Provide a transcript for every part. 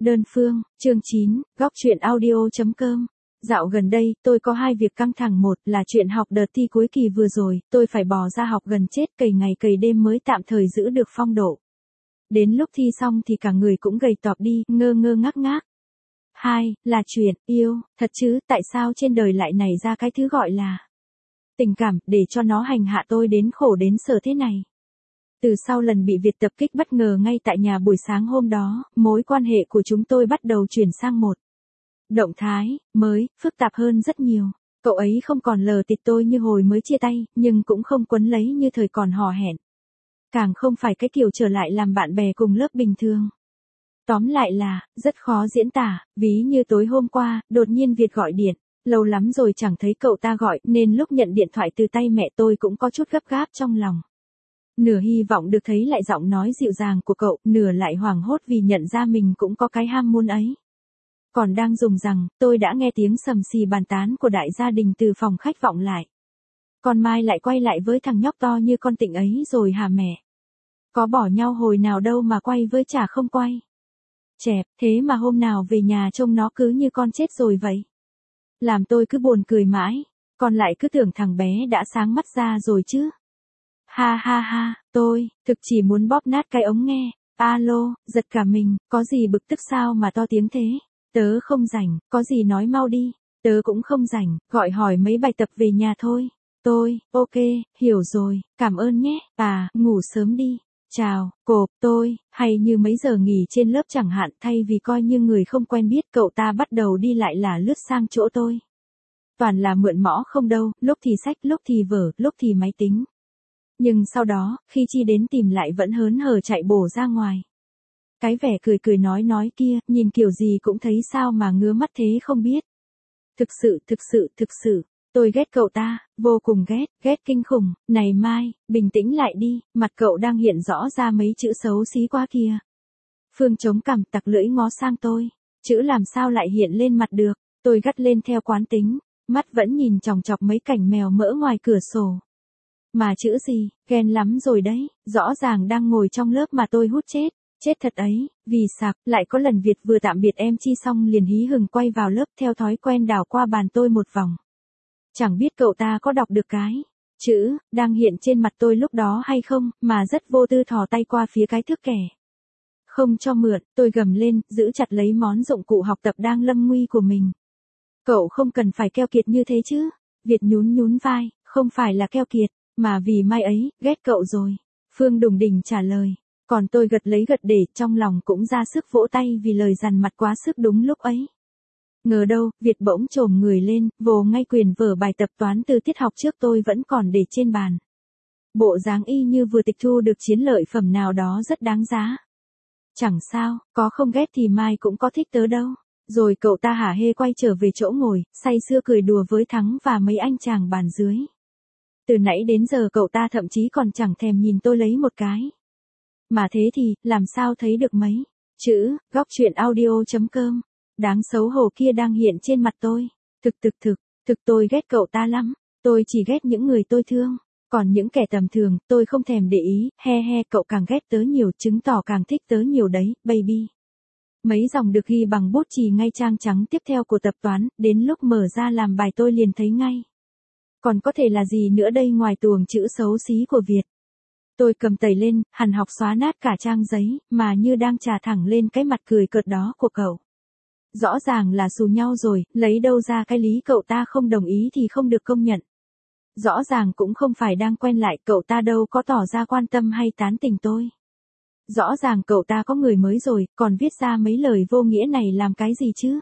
Đơn phương, chương 9, góc truyện audio.com. Dạo gần đây, tôi có hai việc căng thẳng. Một là chuyện học đợt thi cuối kỳ vừa rồi, tôi phải bỏ ra học gần chết cày ngày cày đêm mới tạm thời giữ được phong độ. Đến lúc thi xong thì cả người cũng gầy tọp đi, ngơ ngơ ngác ngác. Hai, là chuyện yêu, thật chứ, tại sao trên đời lại nảy ra cái thứ gọi là tình cảm, để cho nó hành hạ tôi đến khổ đến sở thế này. Từ sau lần bị Việt tập kích bất ngờ ngay tại nhà buổi sáng hôm đó, mối quan hệ của chúng tôi bắt đầu chuyển sang một động thái mới, phức tạp hơn rất nhiều. Cậu ấy không còn lờ tịt tôi như hồi mới chia tay, nhưng cũng không quấn lấy như thời còn hò hẹn. Càng không phải cái kiểu trở lại làm bạn bè cùng lớp bình thường. Tóm lại là, rất khó diễn tả, ví như tối hôm qua, đột nhiên Việt gọi điện. Lâu lắm rồi chẳng thấy cậu ta gọi, nên lúc nhận điện thoại từ tay mẹ tôi cũng có chút gấp gáp trong lòng. Nửa hy vọng được thấy lại giọng nói dịu dàng của cậu, nửa lại hoảng hốt vì nhận ra mình cũng có cái ham muốn ấy. Còn đang dùng rằng, tôi đã nghe tiếng sầm xì bàn tán của đại gia đình từ phòng khách vọng lại. Còn Mai lại quay lại với thằng nhóc to như con tịnh ấy rồi hả mẹ? Có bỏ nhau hồi nào đâu mà quay với chả không quay. Chẹp, thế mà hôm nào về nhà trông nó cứ như con chết rồi vậy. Làm tôi cứ buồn cười mãi, còn lại cứ tưởng thằng bé đã sáng mắt ra rồi chứ. Ha ha ha, tôi, thực chỉ muốn bóp nát cái ống nghe. Alo, giật cả mình, có gì bực tức sao mà to tiếng thế? Tớ không rảnh, có gì nói mau đi. Tớ cũng không rảnh, gọi hỏi mấy bài tập về nhà thôi. Tôi, ok, hiểu rồi, cảm ơn nhé. À, ngủ sớm đi. Chào, cộp, tôi, hay như mấy giờ nghỉ trên lớp chẳng hạn, thay vì coi như người không quen biết, cậu ta bắt đầu đi lại là lướt sang chỗ tôi. Toàn là mượn mõ không đâu, lúc thì sách, lúc thì vở, lúc thì máy tính. Nhưng sau đó, khi Chi đến tìm lại vẫn hớn hở chạy bổ ra ngoài. Cái vẻ cười cười nói kia, nhìn kiểu gì cũng thấy sao mà ngứa mắt thế không biết. Thực sự, tôi ghét cậu ta, vô cùng ghét kinh khủng. Này Mai, bình tĩnh lại đi, mặt cậu đang hiện rõ ra mấy chữ xấu xí quá kìa. Phương chống cằm tặc lưỡi ngó sang tôi, chữ làm sao lại hiện lên mặt được, tôi gắt lên theo quán tính, mắt vẫn nhìn chòng chọc mấy cảnh mèo mỡ ngoài cửa sổ. Mà chữ gì, ghen lắm rồi đấy, rõ ràng đang ngồi trong lớp mà tôi hút chết thật ấy, vì sạc, lại có lần Việt vừa tạm biệt em Chi xong liền hí hửng quay vào lớp theo thói quen đảo qua bàn tôi một vòng. Chẳng biết cậu ta có đọc được cái chữ đang hiện trên mặt tôi lúc đó hay không, mà rất vô tư thò tay qua phía cái thước kẻ. Không cho mượn, tôi gầm lên, giữ chặt lấy món dụng cụ học tập đang lâm nguy của mình. Cậu không cần phải keo kiệt như thế chứ. Việt nhún vai, không phải là keo kiệt, mà vì Mai ấy, ghét cậu rồi. Phương đùng đỉnh trả lời. Còn tôi gật lấy gật để, trong lòng cũng ra sức vỗ tay vì lời dằn mặt quá sức đúng lúc ấy. Ngờ đâu, Việt bỗng chồm người lên, vồ ngay quyển vở bài tập toán từ tiết học trước tôi vẫn còn để trên bàn. Bộ dáng y như vừa tịch thu được chiến lợi phẩm nào đó rất đáng giá. Chẳng sao, có không ghét thì Mai cũng có thích tớ đâu. Rồi cậu ta hả hê quay trở về chỗ ngồi, say sưa cười đùa với Thắng và mấy anh chàng bàn dưới. Từ nãy đến giờ cậu ta thậm chí còn chẳng thèm nhìn tôi lấy một cái. Mà thế thì, làm sao thấy được mấy chữ, góc truyện audio.com. Đáng xấu hổ kia đang hiện trên mặt tôi. Thực tôi ghét cậu ta lắm. Tôi chỉ ghét những người tôi thương. Còn những kẻ tầm thường, tôi không thèm để ý. Cậu càng ghét tớ nhiều, chứng tỏ càng thích tớ nhiều đấy, baby. Mấy dòng được ghi bằng bút chì ngay trang trắng tiếp theo của tập toán, đến lúc mở ra làm bài tôi liền thấy ngay. Còn có thể là gì nữa đây ngoài tuồng chữ xấu xí của Việt. Tôi cầm tẩy lên, hằn học xóa nát cả trang giấy, mà như đang trà thẳng lên cái mặt cười cợt đó của cậu. Rõ ràng là xù nhau rồi, lấy đâu ra cái lý cậu ta không đồng ý thì không được công nhận. Rõ ràng cũng không phải đang quen lại, cậu ta đâu có tỏ ra quan tâm hay tán tỉnh tôi. Rõ ràng cậu ta có người mới rồi, còn viết ra mấy lời vô nghĩa này làm cái gì chứ?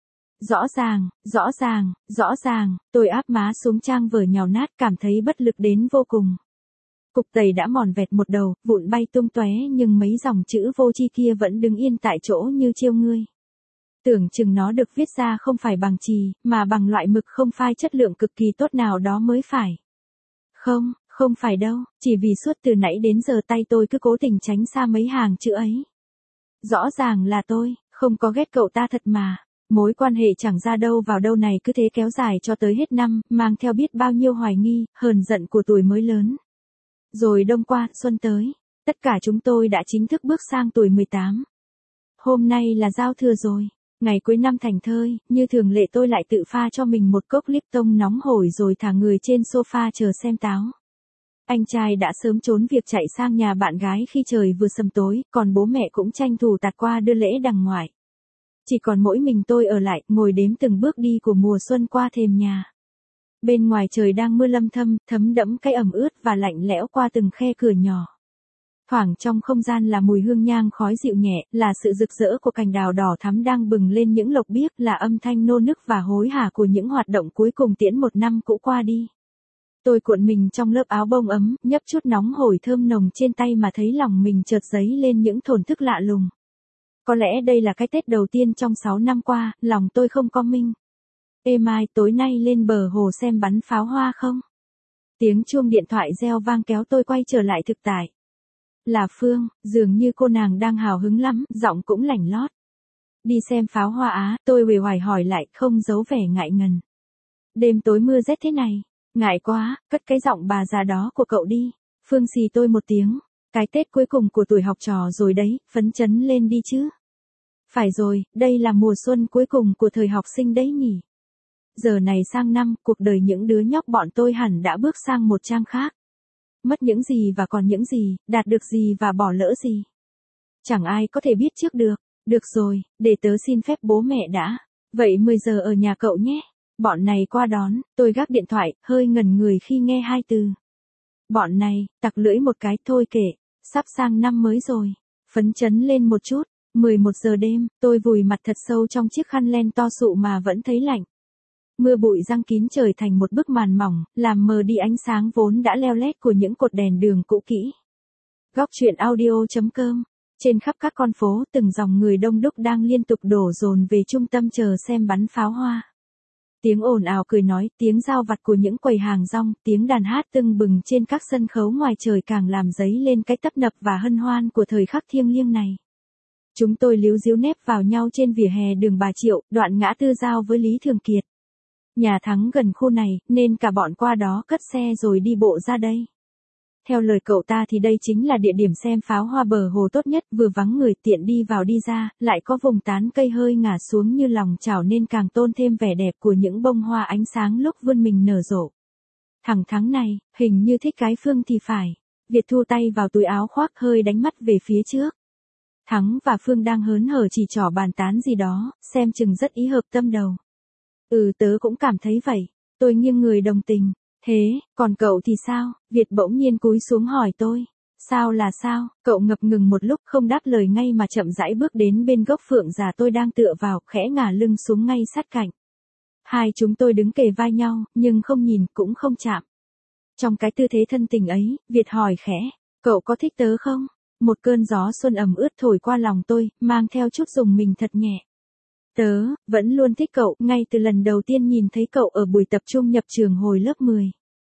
Rõ ràng, tôi áp má xuống trang vở nhào nát, cảm thấy bất lực đến vô cùng. Cục tẩy đã mòn vẹt một đầu, vụn bay tung tóe, nhưng mấy dòng chữ vô tri kia vẫn đứng yên tại chỗ như chiêu ngươi. Tưởng chừng nó được viết ra không phải bằng chì, mà bằng loại mực không phai chất lượng cực kỳ tốt nào đó mới phải. Không phải đâu, chỉ vì suốt từ nãy đến giờ tay tôi cứ cố tình tránh xa mấy hàng chữ ấy. Rõ ràng là tôi, không có ghét cậu ta thật mà. Mối quan hệ chẳng ra đâu vào đâu này cứ thế kéo dài cho tới hết năm, mang theo biết bao nhiêu hoài nghi, hờn giận của tuổi mới lớn. Rồi đông qua, xuân tới, tất cả chúng tôi đã chính thức bước sang tuổi 18. Hôm nay là giao thừa rồi. Ngày cuối năm thành thơi, như thường lệ tôi lại tự pha cho mình một cốc Lipton nóng hổi rồi thả người trên sofa chờ xem táo. Anh trai đã sớm trốn việc chạy sang nhà bạn gái khi trời vừa sầm tối, còn bố mẹ cũng tranh thủ tạt qua đưa lễ đằng ngoại. Chỉ còn mỗi mình tôi ở lại, ngồi đếm từng bước đi của mùa xuân qua thềm nhà. Bên ngoài trời đang mưa lâm thâm, thấm đẫm cái ẩm ướt và lạnh lẽo qua từng khe cửa nhỏ. Thoảng trong không gian là mùi hương nhang khói dịu nhẹ, là sự rực rỡ của cành đào đỏ thắm đang bừng lên những lộc biếc, là âm thanh nô nức và hối hả của những hoạt động cuối cùng tiễn một năm cũ qua đi. Tôi cuộn mình trong lớp áo bông ấm, nhấp chút nóng hổi thơm nồng trên tay mà thấy lòng mình chợt dấy lên những thổn thức lạ lùng. Có lẽ đây là cái Tết đầu tiên trong 6 năm qua, lòng tôi không có minh. Ê Mai, tối nay lên bờ hồ xem bắn pháo hoa không? Tiếng chuông điện thoại reo vang kéo tôi quay trở lại thực tại. Là Phương, dường như cô nàng đang hào hứng lắm, giọng cũng lảnh lót. Đi xem pháo hoa á, tôi uể oải hỏi lại, không giấu vẻ ngại ngần. Đêm tối mưa rét thế này, ngại quá, cất cái giọng bà già đó của cậu đi. Phương xì tôi một tiếng, cái Tết cuối cùng của tuổi học trò rồi đấy, phấn chấn lên đi chứ. Phải rồi, đây là mùa xuân cuối cùng của thời học sinh đấy nhỉ. Giờ này sang năm, cuộc đời những đứa nhóc bọn tôi hẳn đã bước sang một trang khác. Mất những gì và còn những gì, đạt được gì và bỏ lỡ gì. Chẳng ai có thể biết trước được. Được rồi, để tớ xin phép bố mẹ đã. Vậy 10 giờ ở nhà cậu nhé. Bọn này qua đón, tôi gác điện thoại, hơi ngẩn người khi nghe hai từ. Bọn này, tặc lưỡi một cái thôi kệ, sắp sang năm mới rồi. Phấn chấn lên một chút, 11 giờ đêm, tôi vùi mặt thật sâu trong chiếc khăn len to sụ mà vẫn thấy lạnh. Mưa bụi giăng kín trời thành một bức màn mỏng, làm mờ đi ánh sáng vốn đã leo lét của những cột đèn đường cũ kỹ. Góc truyện audio.com. Trên khắp các con phố, từng dòng người đông đúc đang liên tục đổ dồn về trung tâm chờ xem bắn pháo hoa. Tiếng ồn ào cười nói, tiếng giao vặt của những quầy hàng rong, tiếng đàn hát tưng bừng trên các sân khấu ngoài trời càng làm dấy lên cái tấp nập và hân hoan của thời khắc thiêng liêng này. Chúng tôi líu díu nép vào nhau trên vỉa hè đường Bà Triệu, đoạn ngã tư giao với Lý Thường Kiệt. Nhà Thắng gần khu này, nên cả bọn qua đó cất xe rồi đi bộ ra đây. Theo lời cậu ta thì đây chính là địa điểm xem pháo hoa bờ hồ tốt nhất, vừa vắng người tiện đi vào đi ra, lại có vùng tán cây hơi ngả xuống như lòng chảo nên càng tôn thêm vẻ đẹp của những bông hoa ánh sáng lúc vươn mình nở rộ. Thằng Thắng này, hình như thích cái Phương thì phải. Việt thu tay vào túi áo khoác hơi đánh mắt về phía trước. Thắng và Phương đang hớn hở chỉ trỏ bàn tán gì đó, xem chừng rất ý hợp tâm đầu. Tớ cũng cảm thấy vậy. Tôi nghiêng người đồng tình. Thế, còn cậu thì sao? Việt bỗng nhiên cúi xuống hỏi tôi. Sao là sao? Cậu ngập ngừng một lúc không đáp lời ngay mà chậm rãi bước đến bên gốc phượng già tôi đang tựa vào, khẽ ngả lưng xuống ngay sát cạnh. Hai chúng tôi đứng kề vai nhau, nhưng không nhìn cũng không chạm. Trong cái tư thế thân tình ấy, Việt hỏi khẽ. Cậu có thích tớ không? Một cơn gió xuân ẩm ướt thổi qua lòng tôi, mang theo chút rùng mình thật nhẹ. Tớ, vẫn luôn thích cậu, ngay từ lần đầu tiên nhìn thấy cậu ở buổi tập trung nhập trường hồi lớp 10.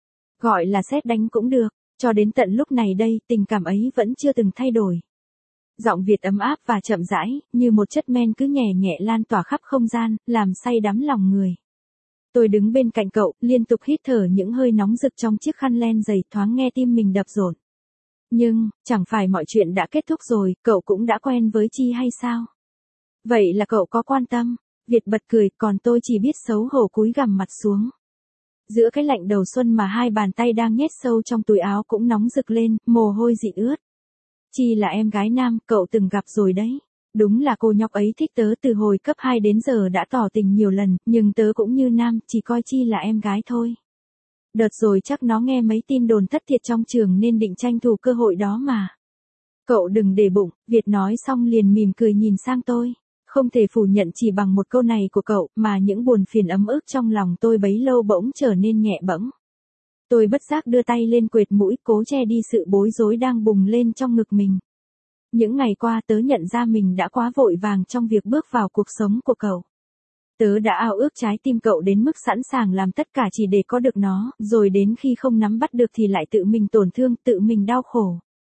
Gọi là sét đánh cũng được, cho đến tận lúc này đây, tình cảm ấy vẫn chưa từng thay đổi. Giọng Việt ấm áp và chậm rãi, như một chất men cứ nhẹ nhẹ lan tỏa khắp không gian, làm say đắm lòng người. Tôi đứng bên cạnh cậu, liên tục hít thở những hơi nóng rực trong chiếc khăn len dày, thoáng nghe tim mình đập rộn. Nhưng, chẳng phải mọi chuyện đã kết thúc rồi, cậu cũng đã quen với Chi hay sao? Vậy là cậu có quan tâm? Việt bật cười, còn tôi chỉ biết xấu hổ cúi gằm mặt xuống. Giữa cái lạnh đầu xuân mà hai bàn tay đang nhét sâu trong túi áo cũng nóng rực lên, mồ hôi dị ướt. Chi là em gái nam, cậu từng gặp rồi đấy. Đúng là cô nhóc ấy thích tớ từ hồi cấp 2 đến giờ đã tỏ tình nhiều lần, nhưng tớ cũng như nam, chỉ coi Chi là em gái thôi. Đợt rồi chắc nó nghe mấy tin đồn thất thiệt trong trường nên định tranh thủ cơ hội đó mà. Cậu đừng để bụng, Việt nói xong liền mỉm cười nhìn sang tôi. Không thể phủ nhận chỉ bằng một câu này của cậu mà những buồn phiền ấm ức trong lòng tôi bấy lâu bỗng trở nên nhẹ bẫng. Tôi bất giác đưa tay lên quệt mũi cố che đi sự bối rối đang bùng lên trong ngực mình. Những ngày qua tớ nhận ra mình đã quá vội vàng trong việc bước vào cuộc sống của cậu. Tớ đã ao ước trái tim cậu đến mức sẵn sàng làm tất cả chỉ để có được nó, rồi đến khi không nắm bắt được thì lại tự mình tổn thương, tự mình đau khổ.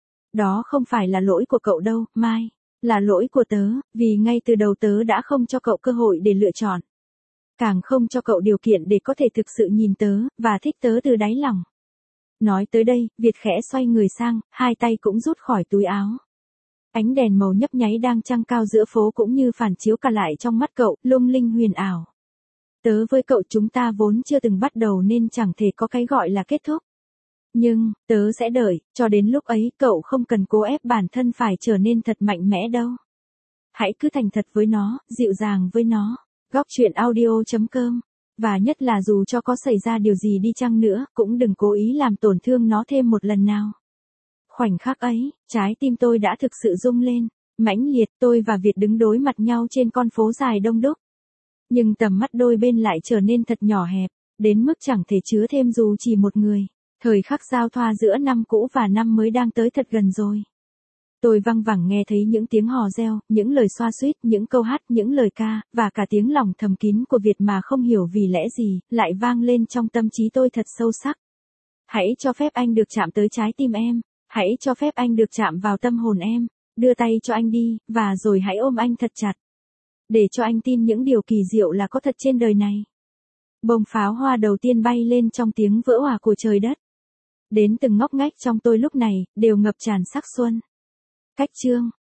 Đó không phải là lỗi của cậu đâu, Mai. Là lỗi của tớ, vì ngay từ đầu tớ đã không cho cậu cơ hội để lựa chọn. Càng không cho cậu điều kiện để có thể thực sự nhìn tớ, và thích tớ từ đáy lòng. Nói tới đây, Việt khẽ xoay người sang, hai tay cũng rút khỏi túi áo. Ánh đèn màu nhấp nháy đang trăng cao giữa phố cũng như phản chiếu cả lại trong mắt cậu, lung linh huyền ảo. Tớ với cậu chúng ta vốn chưa từng bắt đầu nên chẳng thể có cái gọi là kết thúc. Nhưng, tớ sẽ đợi, cho đến lúc ấy cậu không cần cố ép bản thân phải trở nên thật mạnh mẽ đâu. Hãy cứ thành thật với nó, dịu dàng với nó. Góc chuyện audio.com. Và nhất là dù cho có xảy ra điều gì đi chăng nữa, cũng đừng cố ý làm tổn thương nó thêm một lần nào. Khoảnh khắc ấy, trái tim tôi đã thực sự rung lên, mãnh liệt. Tôi và Việt đứng đối mặt nhau trên con phố dài đông đúc. Nhưng tầm mắt đôi bên lại trở nên thật nhỏ hẹp, đến mức chẳng thể chứa thêm dù chỉ một người. Thời khắc giao thoa giữa năm cũ và năm mới đang tới thật gần rồi. Tôi văng vẳng nghe thấy những tiếng hò reo, những lời xoa xuýt, những câu hát, những lời ca, và cả tiếng lòng thầm kín của Việt mà không hiểu vì lẽ gì, lại vang lên trong tâm trí tôi thật sâu sắc. Hãy cho phép anh được chạm tới trái tim em, hãy cho phép anh được chạm vào tâm hồn em, đưa tay cho anh đi, và rồi hãy ôm anh thật chặt. Để cho anh tin những điều kỳ diệu là có thật trên đời này. Bông pháo hoa đầu tiên bay lên trong tiếng vỡ òa của trời đất. Đến từng ngóc ngách trong tôi lúc này, đều ngập tràn sắc xuân. Cách chương